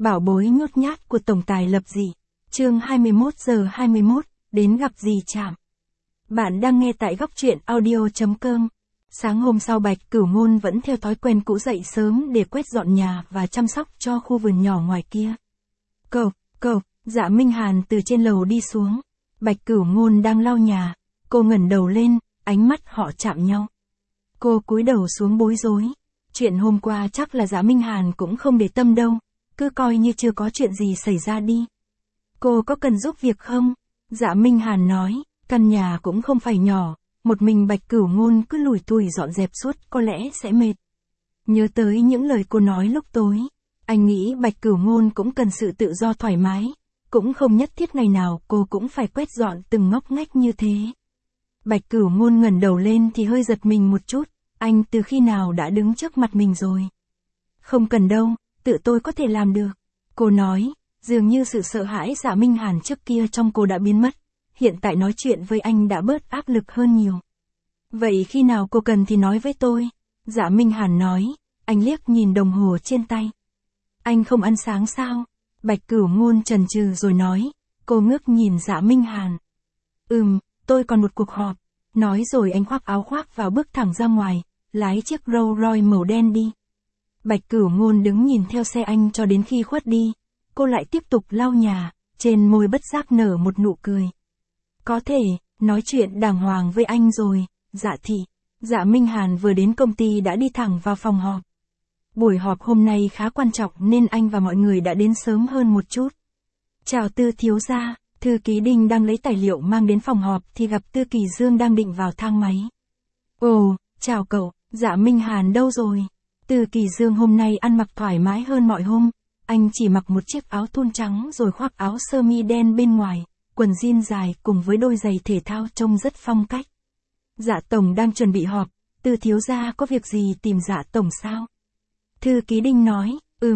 Bảo bối nhút nhát của tổng tài Lập Dị. Chương 21:21, đến gặp dì Trạm. Bạn đang nghe tại góc truyện audio.com. Sáng hôm sau Bạch Cửu Ngôn vẫn theo thói quen cũ dậy sớm để quét dọn nhà và chăm sóc cho khu vườn nhỏ ngoài kia. Cậu, Dạ Minh Hàn từ trên lầu đi xuống. Bạch Cửu Ngôn đang lau nhà, cô ngẩng đầu lên, ánh mắt họ chạm nhau. Cô cúi đầu xuống bối rối. Chuyện hôm qua chắc là Dạ Minh Hàn cũng không để tâm đâu, cứ coi như chưa có chuyện gì xảy ra đi. Cô có cần giúp việc không? Dạ Minh Hàn nói, căn nhà cũng không phải nhỏ, một mình Bạch Cửu Ngôn cứ lủi thủi dọn dẹp suốt có lẽ sẽ mệt. Nhớ tới những lời cô nói lúc tối, anh nghĩ Bạch Cửu Ngôn cũng cần sự tự do thoải mái, cũng không nhất thiết ngày nào cô cũng phải quét dọn từng ngóc ngách như thế. Bạch Cửu Ngôn ngẩng đầu lên thì hơi giật mình một chút, anh từ khi nào đã đứng trước mặt mình rồi? Không cần đâu, tự tôi có thể làm được. Cô nói, dường như sự sợ hãi Dạ Minh Hàn trước kia trong cô đã biến mất, hiện tại nói chuyện với anh đã bớt áp lực hơn nhiều. Vậy khi nào cô cần thì nói với tôi. Dạ Minh Hàn nói, anh liếc nhìn đồng hồ trên tay. Anh không ăn sáng sao? Bạch Cửu Ngôn chần chừ rồi nói, cô ngước nhìn Dạ Minh Hàn. Tôi còn một cuộc họp. Nói rồi anh khoác áo khoác vào bước thẳng ra ngoài, lái chiếc Rolls Royce màu đen đi. Bạch Cửu Ngôn đứng nhìn theo xe anh cho đến khi khuất đi, cô lại tiếp tục lau nhà, trên môi bất giác nở một nụ cười. Có thể, nói chuyện đàng hoàng với anh rồi, Dạ thị. Dạ Minh Hàn vừa đến công ty đã đi thẳng vào phòng họp. Buổi họp hôm nay khá quan trọng nên anh và mọi người đã đến sớm hơn một chút. Chào Tư thiếu gia, thư ký Đinh đang lấy tài liệu mang đến phòng họp thì gặp Tư Kỳ Dương đang định vào thang máy. Ồ, chào cậu, Dạ Minh Hàn đâu rồi? Tư Kỳ Dương hôm nay ăn mặc thoải mái hơn mọi hôm, anh chỉ mặc một chiếc áo thun trắng rồi khoác áo sơ mi đen bên ngoài, quần jean dài cùng với đôi giày thể thao trông rất phong cách. Dạ Tổng đang chuẩn bị họp, Tư thiếu gia có việc gì tìm Dạ Tổng sao? Thư ký Đinh nói,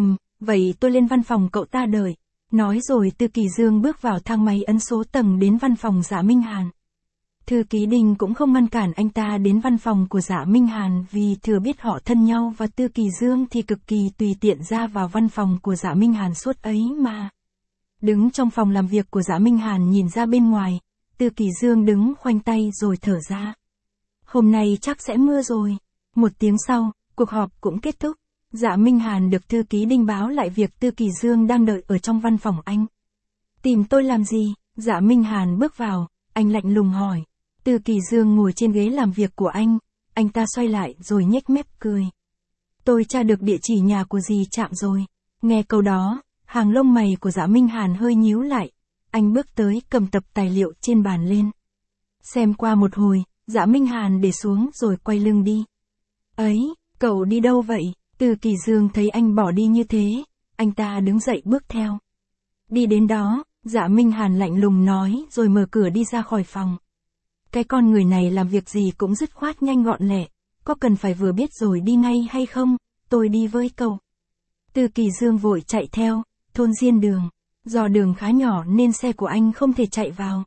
vậy tôi lên văn phòng cậu ta đợi. Nói rồi Tư Kỳ Dương bước vào thang máy ấn số tầng đến văn phòng Dạ Minh Hàn. Thư ký Đinh cũng không ngăn cản anh ta đến văn phòng của Dạ Minh Hàn vì thừa biết họ thân nhau và Tư Kỳ Dương thì cực kỳ tùy tiện ra vào văn phòng của Dạ Minh Hàn suốt ấy mà. Đứng trong phòng làm việc của Dạ Minh Hàn nhìn ra bên ngoài, Tư Kỳ Dương đứng khoanh tay rồi thở ra. Hôm nay chắc sẽ mưa rồi. Một tiếng sau, cuộc họp cũng kết thúc. Dạ Minh Hàn được thư ký Đinh báo lại việc Tư Kỳ Dương đang đợi ở trong văn phòng anh. Tìm tôi làm gì? Dạ Minh Hàn bước vào, anh lạnh lùng hỏi. Tư Kỳ Dương ngồi trên ghế làm việc của anh ta xoay lại rồi nhếch mép cười. Tôi tra được địa chỉ nhà của dì Trạm rồi. Nghe câu đó, hàng lông mày của Dạ Minh Hàn hơi nhíu lại. Anh bước tới cầm tập tài liệu trên bàn lên. Xem qua một hồi, Dạ Minh Hàn để xuống rồi quay lưng đi. Ấy, cậu đi đâu vậy? Tư Kỳ Dương thấy anh bỏ đi như thế, anh ta đứng dậy bước theo. Đi đến đó, Dạ Minh Hàn lạnh lùng nói rồi mở cửa đi ra khỏi phòng. Cái con người này làm việc gì cũng dứt khoát nhanh gọn lẹ, có cần phải vừa biết rồi đi ngay hay không, tôi đi với cậu. Tư Kỳ Dương vội chạy theo, thôn Diên Đường, do đường khá nhỏ nên xe của anh không thể chạy vào.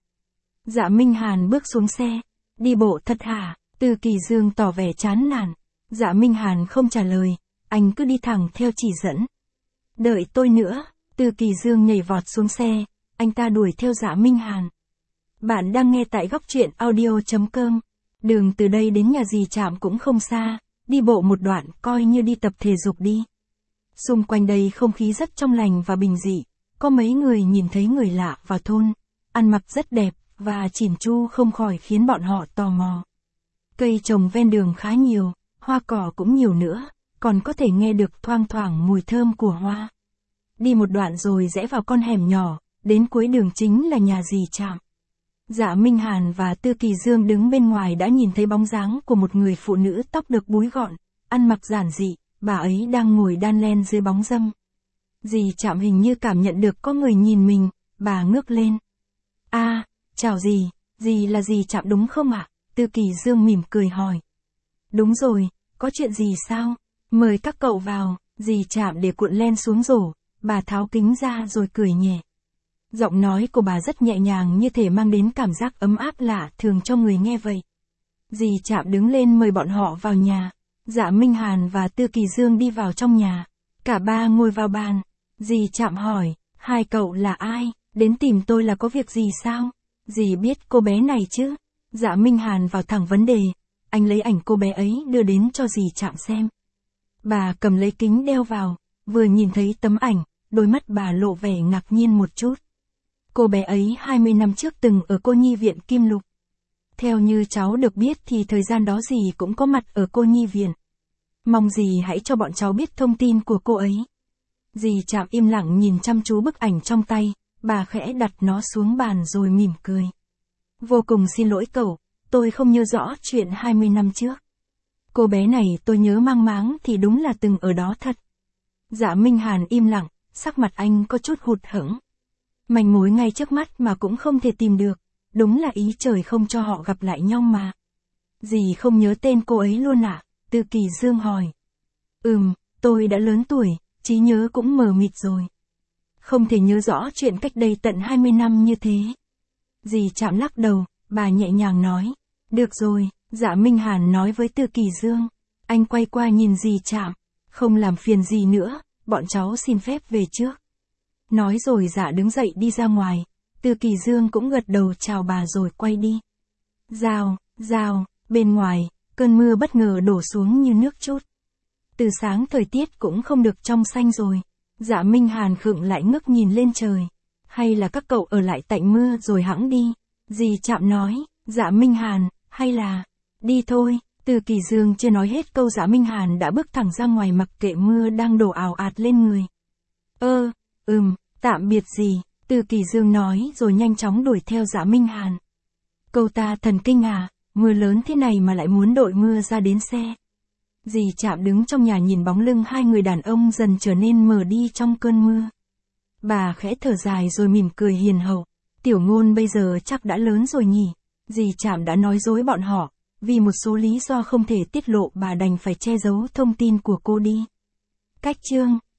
Dạ Minh Hàn bước xuống xe, đi bộ thật hả? Tư Kỳ Dương tỏ vẻ chán nản. Dạ Minh Hàn không trả lời, anh cứ đi thẳng theo chỉ dẫn. Đợi tôi nữa. Tư Kỳ Dương nhảy vọt xuống xe, anh ta đuổi theo Dạ Minh Hàn. Bạn đang nghe tại góc truyện audio.com. Đường từ đây đến nhà dì Trạm cũng không xa, đi bộ một đoạn coi như đi tập thể dục đi. Xung quanh đây không khí rất trong lành và bình dị, có mấy người nhìn thấy người lạ vào thôn, ăn mặc rất đẹp và chỉn chu không khỏi khiến bọn họ tò mò. Cây trồng ven đường khá nhiều, hoa cỏ cũng nhiều nữa, còn có thể nghe được thoang thoảng mùi thơm của hoa. Đi một đoạn rồi rẽ vào con hẻm nhỏ, đến cuối đường chính là nhà dì Trạm. Dạ Minh Hàn và Tư Kỳ Dương đứng bên ngoài đã nhìn thấy bóng dáng của một người phụ nữ tóc được búi gọn, ăn mặc giản dị, bà ấy đang ngồi đan len dưới bóng râm. Dì Trạm hình như cảm nhận được có người nhìn mình, bà ngước lên. Chào dì là dì Trạm đúng không ạ? Tư Kỳ Dương mỉm cười hỏi. Đúng rồi, có chuyện gì sao? Mời các cậu vào. Dì Trạm để cuộn len xuống rổ, bà tháo kính ra rồi cười nhẹ. Giọng nói của bà rất nhẹ nhàng như thể mang đến cảm giác ấm áp lạ thường cho người nghe vậy. Dì Trạm đứng lên mời bọn họ vào nhà. Dạ Minh Hàn và Tư Kỳ Dương đi vào trong nhà. Cả ba ngồi vào bàn. Dì Trạm hỏi, hai cậu là ai, đến tìm tôi là có việc gì sao? Dì biết cô bé này chứ? Dạ Minh Hàn vào thẳng vấn đề, anh lấy ảnh cô bé ấy đưa đến cho dì Trạm xem. Bà cầm lấy kính đeo vào, vừa nhìn thấy tấm ảnh, đôi mắt bà lộ vẻ ngạc nhiên một chút. Cô bé ấy 20 năm trước từng ở cô nhi viện Kim Lục. Theo như cháu được biết thì thời gian đó dì cũng có mặt ở cô nhi viện. Mong dì hãy cho bọn cháu biết thông tin của cô ấy. Dì Trạm im lặng nhìn chăm chú bức ảnh trong tay, bà khẽ đặt nó xuống bàn rồi mỉm cười. Vô cùng xin lỗi cậu, tôi không nhớ rõ chuyện 20 năm trước. Cô bé này tôi nhớ mang máng thì đúng là từng ở đó thật. Dạ Minh Hàn im lặng, sắc mặt anh có chút hụt hẫng. Manh mối ngay trước mắt mà cũng không thể tìm được, đúng là ý trời không cho họ gặp lại nhau mà. Dì không nhớ tên cô ấy luôn à? Từ Kỳ Dương hỏi. Tôi đã lớn tuổi, trí nhớ cũng mờ mịt rồi. Không thể nhớ rõ chuyện cách đây tận 20 năm như thế. Dì Trạm lắc đầu, bà nhẹ nhàng nói. Được rồi, Dạ Minh Hàn nói với Từ Kỳ Dương. Anh quay qua nhìn dì Trạm. Không làm phiền gì nữa, bọn cháu xin phép về trước. Nói rồi Dạ đứng dậy đi ra ngoài. Từ Kỳ Dương cũng gật đầu chào bà rồi quay đi. Rào, bên ngoài, cơn mưa bất ngờ đổ xuống như nước trút. Từ sáng thời tiết cũng không được trong xanh rồi. Dạ Minh Hàn khựng lại ngước nhìn lên trời. Hay là các cậu ở lại tạnh mưa rồi hẵng đi. Dì Trạm nói, Dạ Minh Hàn, hay là, đi thôi. Từ Kỳ Dương chưa nói hết câu Dạ Minh Hàn đã bước thẳng ra ngoài mặc kệ mưa đang đổ ào ạt lên người. Tạm biệt dì, Từ Kỳ Dương nói rồi nhanh chóng đuổi theo Dạ Minh Hàn. Câu ta thần kinh à, mưa lớn thế này mà lại muốn đội mưa ra đến xe. Dì Trạm đứng trong nhà nhìn bóng lưng hai người đàn ông dần trở nên mờ đi trong cơn mưa. Bà khẽ thở dài rồi mỉm cười hiền hậu. Tiểu Ngôn bây giờ chắc đã lớn rồi nhỉ. Dì Trạm đã nói dối bọn họ. Vì một số lý do không thể tiết lộ bà đành phải che giấu thông tin của cô đi. Cách chương